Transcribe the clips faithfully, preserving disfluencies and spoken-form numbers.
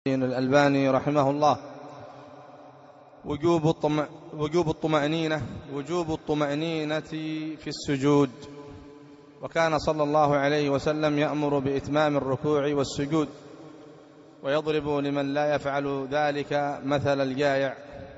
الألباني رحمه الله وجوب الطمأ وجوب الطمأنينة وجوب الطمأنينة في السجود. وكان صلى الله عليه وسلم يأمر بإتمام الركوع والسجود، ويضرب لمن لا يفعل ذلك مثل الجائع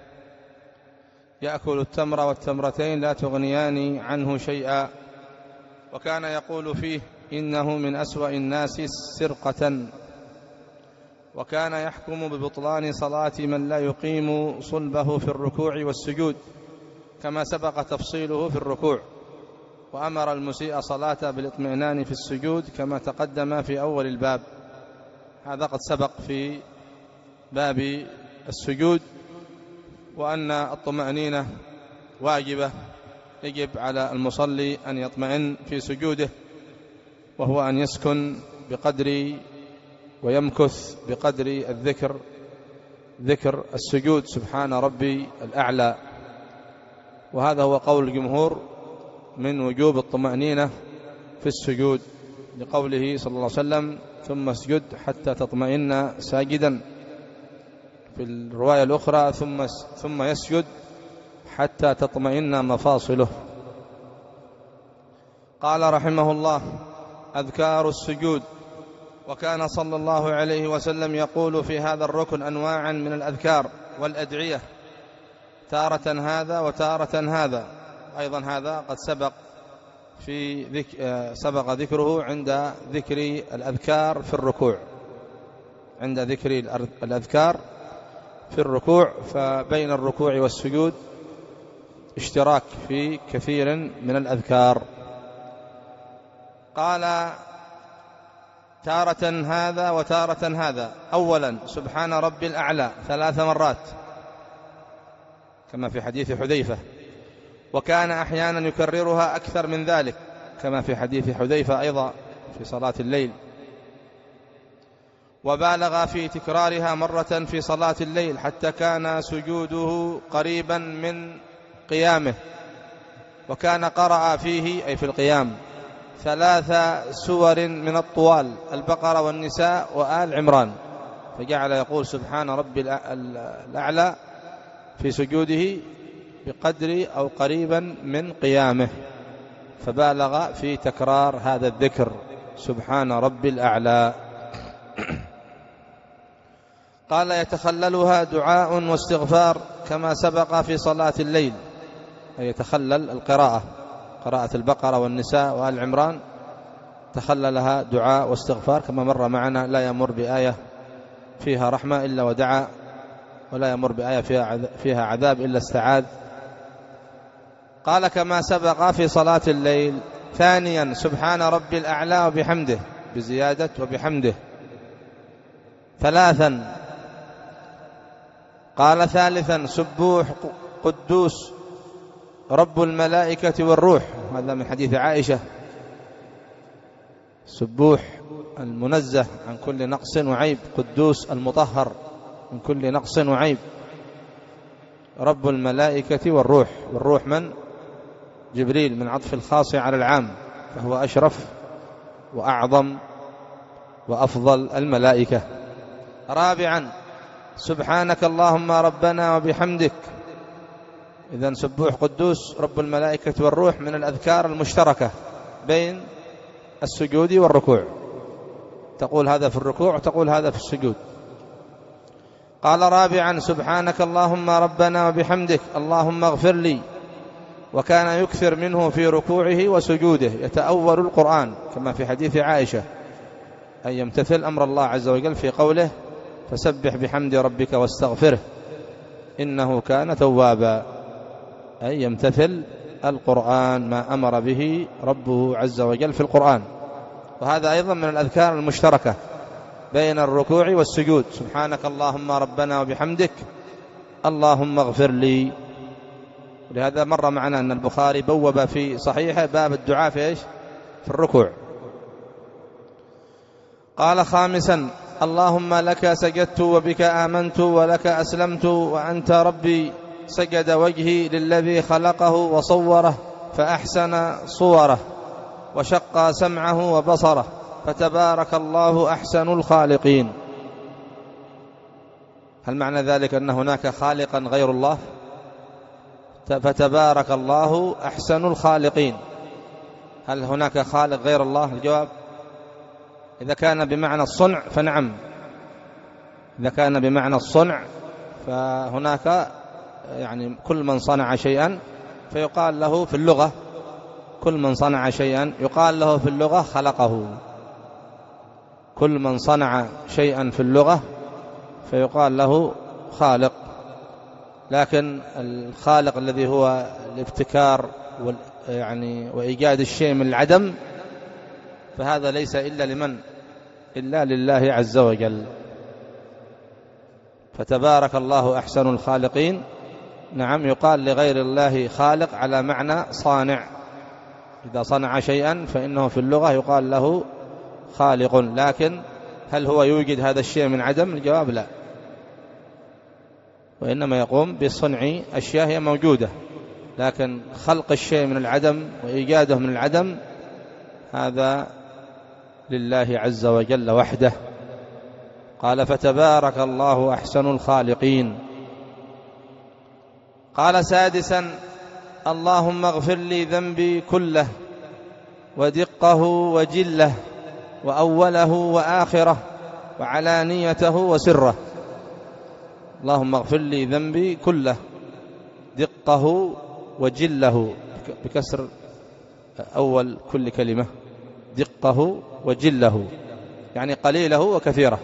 يأكل التمر والتمرتين لا تغنيان عنه شيئا. وكان يقول فيه: إنه من أسوأ الناس سرقة. وكان يحكم ببطلان صلاة من لا يقيم صلبه في الركوع والسجود، كما سبق تفصيله في الركوع. وأمر المسيء صلاة بالاطمئنان في السجود كما تقدم في أول الباب. هذا قد سبق في باب السجود، وأن الطمأنينة واجبة، يجب على المصلي أن يطمئن في سجوده، وهو أن يسكن بقدر ويمكث بقدر الذكر ذكر السجود سبحان ربي الأعلى. وهذا هو قول الجمهور من وجوب الطمأنينة في السجود، لقوله صلى الله عليه وسلم: ثم اسجد حتى تطمئن ساجدا. في الرواية الأخرى: ثم ثم يسجد حتى تطمئن مفاصله. قال رحمه الله: أذكار السجود. وكان صلى الله عليه وسلم يقول في هذا الركن أنواعا من الأذكار والأدعية، تارة هذا وتارة هذا. أيضا هذا قد سبق في ذك... سبق ذكره عند ذكر الأذكار في الركوع عند ذكر الأذكار في الركوع فبين الركوع والسجود اشتراك في كثير من الأذكار. قال: تارة هذا وتارة هذا. أولا: سبحان ربي الأعلى ثلاث مرات كما في حديث حذيفة، وكان أحيانا يكررها أكثر من ذلك كما في حديث حذيفة أيضا في صلاة الليل، وبالغ في تكرارها مرة في صلاة الليل حتى كان سجوده قريبا من قيامه. وكان قرأ فيه أي في القيام ثلاث سور من الطوال: البقرة والنساء وآل عمران، فجعل يقول سبحان ربي الأعلى في سجوده بقدر أو قريبا من قيامه، فبالغ في تكرار هذا الذكر سبحان ربي الأعلى. قال: يتخللها دعاء واستغفار كما سبق في صلاة الليل، أي يتخلل القراءة، قراءة البقرة والنساء وآل عمران تخللها دعاء واستغفار كما مر معنا. لا يمر بآية فيها رحمة إلا ودعا، ولا يمر بآية فيها عذاب إلا استعاذ. قال: كما سبق في صلاة الليل. ثانيا: سبحان ربي الأعلى وبحمده بزيادة وبحمده ثلاثا. قال: ثالثا: سبوح قدوس رب الملائكة والروح، هذا من حديث عائشة، سبوح المنزه عن كل نقص وعيب، قدوس المطهر من كل نقص وعيب، رب الملائكة والروح. والروح من؟ جبريل، من عطف الخاص على العام، فهو أشرف وأعظم وأفضل الملائكة. رابعا: سبحانك اللهم ربنا وبحمدك. إذن سبوح قدوس رب الملائكة والروح من الأذكار المشتركة بين السجود والركوع، تقول هذا في الركوع وتقول هذا في السجود. قال: رابعا: سبحانك اللهم ربنا وبحمدك اللهم اغفر لي. وكان يكثر منه في ركوعه وسجوده، يتأول القرآن كما في حديث عائشة، أن يمتثل أمر الله عز وجل في قوله: فسبح بحمد ربك واستغفره إنه كان توابا، أي يمتثل القرآن ما أمر به ربه عز وجل في القرآن. وهذا أيضا من الأذكار المشتركة بين الركوع والسجود: سبحانك اللهم ربنا وبحمدك اللهم اغفر لي. ولهذا مر معنا أن البخاري بوب في صحيحه باب الدعاء في إيش؟ في الركوع. قال: خامسا: اللهم لك سجدت وبك آمنت ولك أسلمت وأنت ربي. سجد وجهي للذي خلقه وصوره فأحسن صوره وشق سمعه وبصره فتبارك الله أحسن الخالقين. هل معنى ذلك أن هناك خالقا غير الله؟ فتبارك الله أحسن الخالقين. هل هناك خالق غير الله؟ الجواب: إذا كان بمعنى الصنع فنعم. إذا كان بمعنى الصنع فهناك يعني كل من صنع شيئا فيقال له في اللغة كل من صنع شيئا يقال له في اللغة خلقه. كل من صنع شيئا في اللغة فيقال له خالق. لكن الخالق الذي هو الابتكار يعني وإيجاد الشيء من العدم فهذا ليس إلا لمن؟ إلا لله عز وجل. فتبارك الله أحسن الخالقين. نعم، يقال لغير الله خالق على معنى صانع. إذا صنع شيئا فإنه في اللغة يقال له خالق. لكن هل هو يوجد هذا الشيء من عدم؟ الجواب: لا، وإنما يقوم بصنع أشياء هي موجودة، لكن خلق الشيء من العدم وإيجاده من العدم هذا لله عز وجل وحده. قال: فتبارك الله أحسن الخالقين. قال: سادسا: اللهم اغفر لي ذنبي كله ودقه وجله وأوله وآخره وعلانيته وسره. اللهم اغفر لي ذنبي كله، دقه وجله بكسر أول كل كلمة، دقه وجله يعني قليله وكثيره،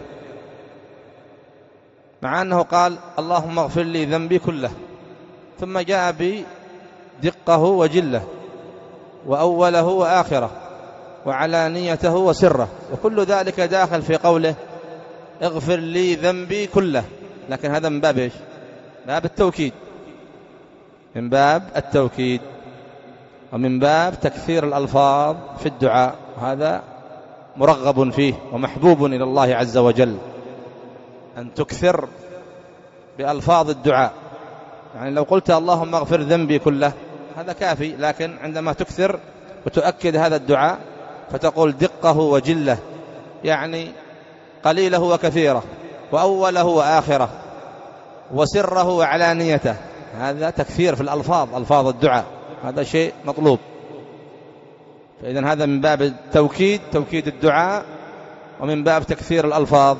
مع أنه قال اللهم اغفر لي ذنبي كله ثم جاء بدقه وجله وأوله وآخره وعلانيته وسره، وكل ذلك داخل في قوله اغفر لي ذنبي كله. لكن هذا من باب إيش؟ باب التوكيد، من باب التوكيد ومن باب تكثير الألفاظ في الدعاء، وهذا مرغب فيه ومحبوب إلى الله عز وجل أن تكثر بألفاظ الدعاء. يعني لو قلت اللهم اغفر ذنبي كله هذا كافي، لكن عندما تكثر وتؤكد هذا الدعاء فتقول دقه وجله يعني قليله وكثيره وأوله وآخره وسره وعلانيته، هذا تكثير في الألفاظ، ألفاظ الدعاء، هذا شيء مطلوب. فإذن هذا من باب التوكيد، توكيد الدعاء، ومن باب تكثير الألفاظ،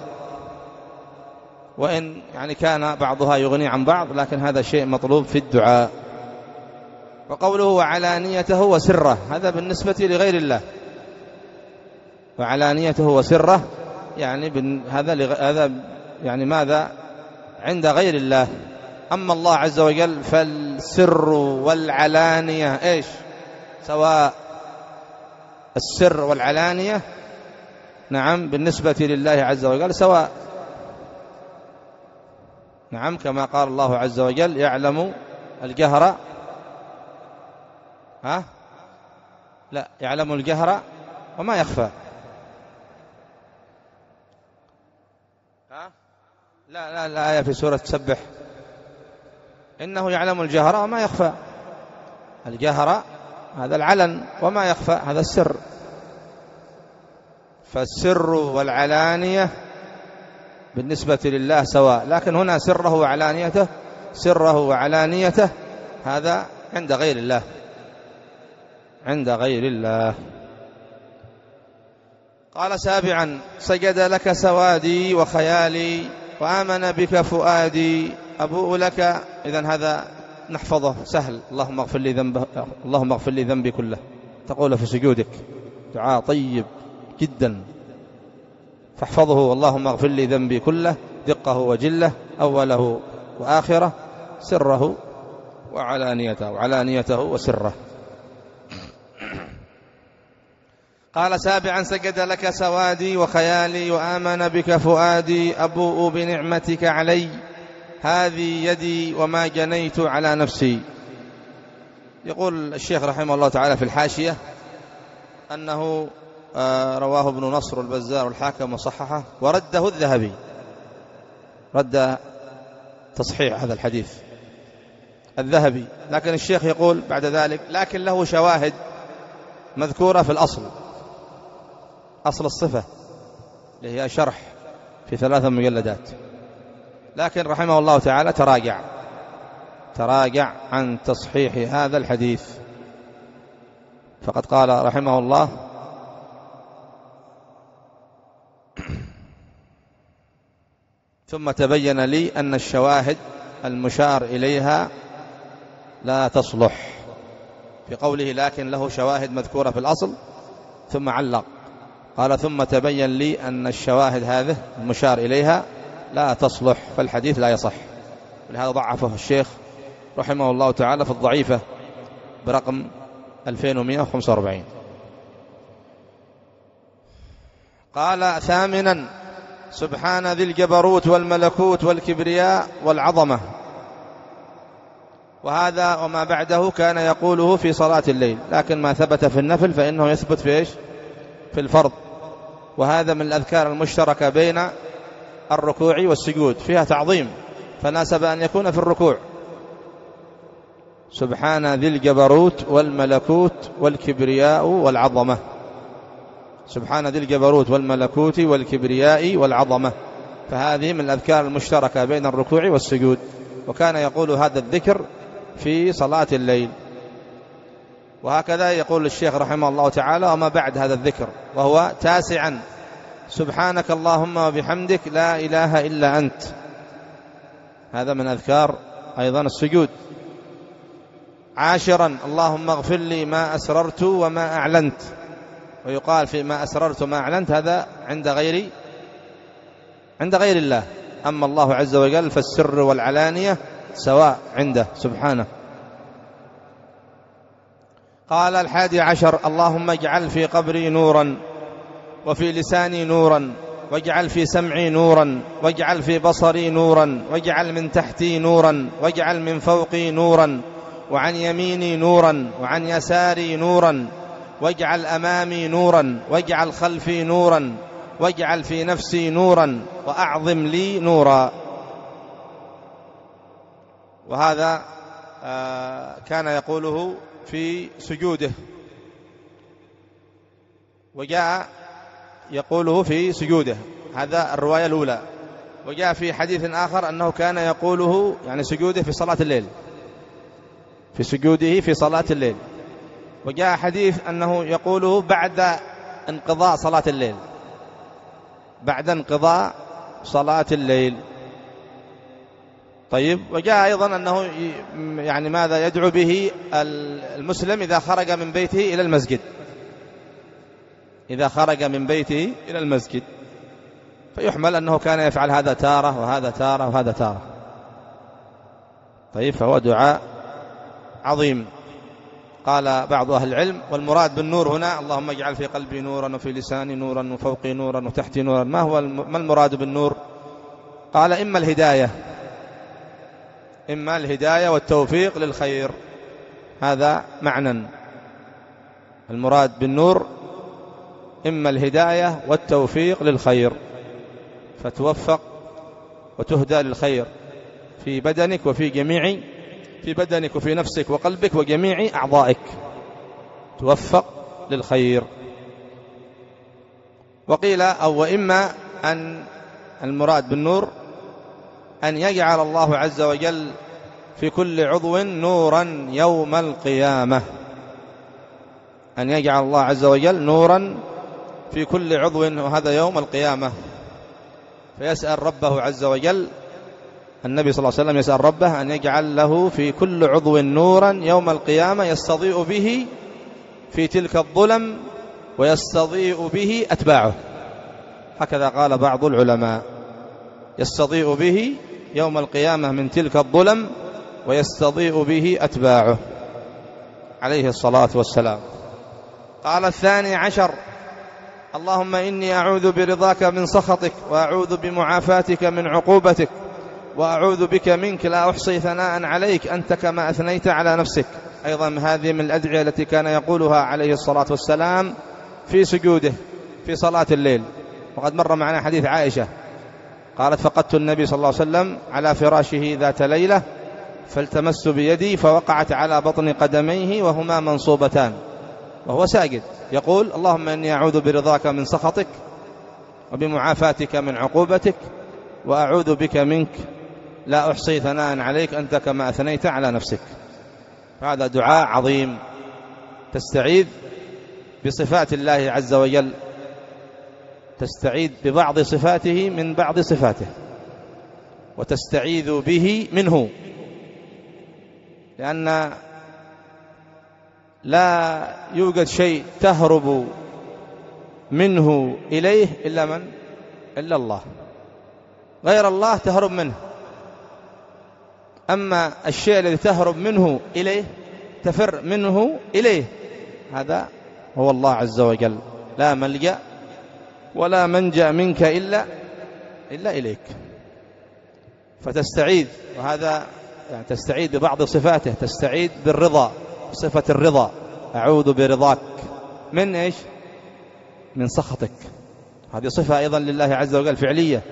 وإن يعني كان بعضها يغني عن بعض، لكن هذا شيء مطلوب في الدعاء. وقوله وعلانيته وسره هذا بالنسبة لغير الله، وعلانيته وسره يعني هذا هذا يعني ماذا؟ عند غير الله. أما الله عز وجل فالسر والعلانية إيش؟ سواء. السر والعلانية نعم بالنسبة لله عز وجل سواء. نعم، كما قال الله عز وجل يعلم الجهر ها لا يعلم الجهر وما يخفى. ها لا لا الآية في سورة تسبح إنه يعلم الجهر وما يخفى. الجهر هذا العلن وما يخفى هذا السر. فالسر والعلانية بالنسبة لله سواء، لكن هنا سره وعلانيته سره وعلانيته هذا عند غير الله، عند غير الله. قال سابعا سجد لك سوادي وخيالي وآمن بك فؤادي أبوء لك. إذن هذا نحفظه سهل. اللهم اغفر لي ذنبه اللهم اغفر لي ذنبي كله، تقول في سجودك دعاء طيب جدا، فاحفظه. اللهم اغفر لي ذنبي كله، دقه وجله، أوله وآخره، سره وعلانيته وعلانيته وسره. قال سابعا سجد لك سوادي وخيالي وآمن بك فؤادي أبوء بنعمتك علي هذه يدي وما جنيت على نفسي. يقول الشيخ رحمه الله تعالى في الحاشية أنه رواه ابن نصر البزار والحاكم وصححه ورده الذهبي، رد تصحيح هذا الحديث الذهبي. لكن الشيخ يقول بعد ذلك لكن له شواهد مذكورة في الأصل، أصل الصفة اللي هي شرح في ثلاثة مجلدات، لكن رحمه الله تعالى تراجع تراجع عن تصحيح هذا الحديث، فقد قال رحمه الله: ثم تبين لي أن الشواهد المشار إليها لا تصلح، في قوله لكن له شواهد مذكورة في الأصل، ثم علق قال: ثم تبين لي أن الشواهد هذه المشار إليها لا تصلح، فالحديث لا يصح. ولهذا ضعفه الشيخ رحمه الله تعالى في الضعيفة برقم ألفين ومئة وخمسة وأربعين. قال: ثامنا: سبحان ذي الجبروت والملكوت والكبرياء والعظمة. وهذا وما بعده كان يقوله في صلاة الليل، لكن ما ثبت في النفل فإنه يثبت في إيش؟ في الفرض. وهذا من الأذكار المشتركة بين الركوع والسجود، فيها تعظيم، فناسب أن يكون في الركوع: سبحان ذي الجبروت والملكوت والكبرياء والعظمة. سبحان ذي الجبروت والملكوت والكبرياء والعظمة، فهذه من الأذكار المشتركة بين الركوع والسجود، وكان يقول هذا الذكر في صلاة الليل. وهكذا يقول الشيخ رحمه الله تعالى: وما بعد هذا الذكر، وهو تاسعا: سبحانك اللهم وبحمدك لا إله إلا أنت. هذا من أذكار أيضا السجود. عاشرا: اللهم اغفر لي ما أسررت وما أعلنت. ويقال في ما أسررت وما أعلنت هذا عند غير عند غير الله، أما الله عز وجل فالسر والعلانية سواء عنده سبحانه. قال: الحادي عشر: اللهم اجعل في قبري نورا، وفي لساني نورا، واجعل في سمعي نورا، واجعل في بصري نورا، واجعل من تحتي نورا، واجعل من فوقي نورا، وعن يميني نورا، وعن يساري نورا، واجعل أمامي نورا، واجعل خلفي نورا، واجعل في نفسي نورا، وأعظم لي نورا. وهذا كان يقوله في سجوده، وجاء يقوله في سجوده، هذا الرواية الأولى. وجاء في حديث آخر أنه كان يقوله يعني سجوده في صلاة الليل، في سجوده في صلاة الليل. وجاء حديث أنه يقوله بعد انقضاء صلاة الليل، بعد انقضاء صلاة الليل. طيب، وجاء أيضا أنه يعني ماذا يدعو به المسلم إذا خرج من بيته إلى المسجد، إذا خرج من بيته إلى المسجد، فيحمل أنه كان يفعل هذا تارة وهذا تارة وهذا تارة. طيب، فهو دعاء عظيم. قال بعض أهل العلم: والمراد بالنور هنا اللهم اجعل في قلبي نورا، وفي لساني نورا، وفوقي نورا، وتحتي نورا. ما هو ما المراد بالنور؟ قال: إما الهداية، إما الهداية والتوفيق للخير، هذا معنى. المراد بالنور إما الهداية والتوفيق للخير، فتوفق وتهدى للخير في بدنك وفي جميع في بدنك وفي نفسك وقلبك وجميع أعضائك، توفق للخير. وقيل أو وإما أن المراد بالنور أن يجعل الله عز وجل في كل عضو نورا يوم القيامة، أن يجعل الله عز وجل نورا في كل عضو، وهذا يوم القيامة. فيسأل ربه عز وجل، النبي صلى الله عليه وسلم يسأل ربه أن يجعل له في كل عضو نورا يوم القيامة يستضيء به في تلك الظلم ويستضيء به أتباعه. هكذا قال بعض العلماء: يستضيء به يوم القيامة من تلك الظلم ويستضيء به أتباعه عليه الصلاة والسلام. قال: الثاني عشر: اللهم إني أعوذ برضاك من سخطك، وأعوذ بمعافاتك من عقوبتك، وأعوذ بك منك لا أحصي ثناء عليك أنت كما أثنيت على نفسك. أيضا هذه من الأدعية التي كان يقولها عليه الصلاة والسلام في سجوده في صلاة الليل. وقد مر معنا حديث عائشة قالت: فقدت النبي صلى الله عليه وسلم على فراشه ذات ليلة، فالتمست بيدي فوقعت على بطن قدميه وهما منصوبتان، وهو ساجد يقول: اللهم إني أعوذ برضاك من سخطك، وبمعافاتك من عقوبتك، وأعوذ بك منك لا أحصي ثناء عليك أنت كما أثنيت على نفسك. هذا دعاء عظيم، تستعيذ بصفات الله عز وجل، تستعيذ ببعض صفاته من بعض صفاته، وتستعيذ به منه، لأن لا يوجد شيء تهرب منه إليه إلا من؟ إلا الله. غير الله تهرب منه، أما الشيء الذي تهرب منه إليه، تفر منه إليه، هذا هو الله عز وجل. لا ملجأ ولا منجأ منك إلا إلا إليك. فتستعيذ، وهذا يعني تستعيذ ببعض صفاته، تستعيذ بالرضا، صفة الرضا، أعوذ برضاك من إيش؟ من سخطك، هذه صفة أيضا لله عز وجل فعلية.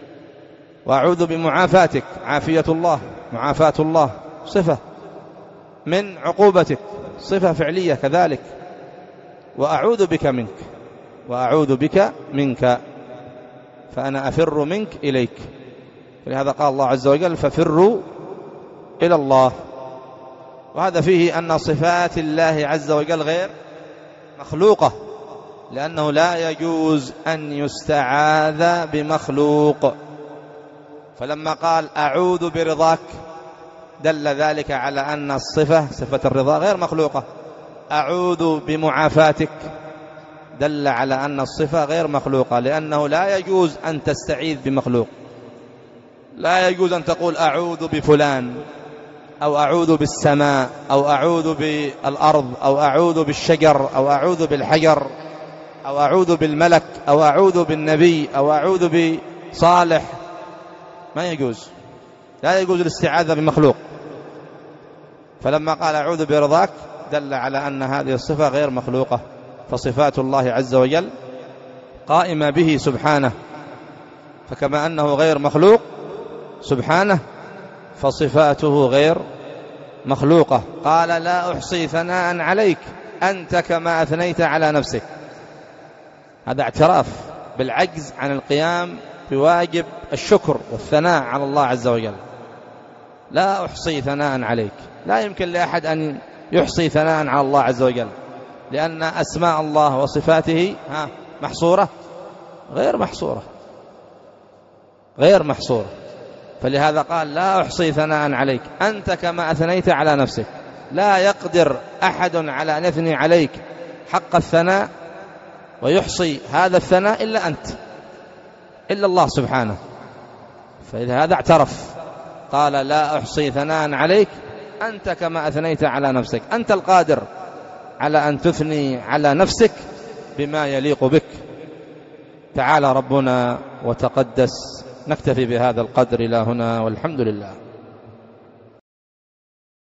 وأعوذ بمعافاتك، عافية الله، معافاة الله صفة، من عقوبتك صفة فعلية كذلك. وأعوذ بك منك، وأعوذ بك منك، فأنا أفر منك إليك. ولهذا قال الله عز وجل ففروا إلى الله. وهذا فيه أن صفات الله عز وجل غير مخلوقة، لأنه لا يجوز أن يستعاذ بمخلوق. فلما قال أعوذ برضاك دل ذلك على أن الصفة، صفة الرضا، غير مخلوقة. أعوذ بمعافاتك دل على أن الصفة غير مخلوقة، لأنه لا يجوز أن تستعيذ بمخلوق. لا يجوز أن تقول أعوذ بفلان، أو أعوذ بالسماء، أو أعوذ بالأرض، أو أعوذ بالشجر، أو أعوذ بالحجر، أو أعوذ بالملك، أو أعوذ بالنبي، أو أعوذ بصالح. ما يجوز، لا يجوز الاستعاذة بمخلوق. فلما قال أعوذ برضاك دل على أن هذه الصفة غير مخلوقة. فصفات الله عز وجل قائمة به سبحانه، فكما أنه غير مخلوق سبحانه، فصفاته غير مخلوقة. قال لا أحصي ثناء عليك أنت كما أثنيت على نفسك. هذا اعتراف بالعجز عن القيام بواجب الشكر والثناء على الله عز وجل. لا أحصي ثناء عليك، لا يمكن لأحد أن يحصي ثناء على الله عز وجل، لأن أسماء الله وصفاته ها محصورة؟ غير محصورة، غير محصورة. فلهذا قال لا أحصي ثناء عليك أنت كما أثنيت على نفسك. لا يقدر أحد على أن يثني عليك حق الثناء ويحصي هذا الثناء إلا أنت، إلا الله سبحانه. فإذا هذا اعترف، قال لا أحصي ثناء عليك أنت كما أثنيت على نفسك. أنت القادر على أن تثني على نفسك بما يليق بك. تعالى ربنا وتقدس. نكتفي بهذا القدر إلى هنا، والحمد لله.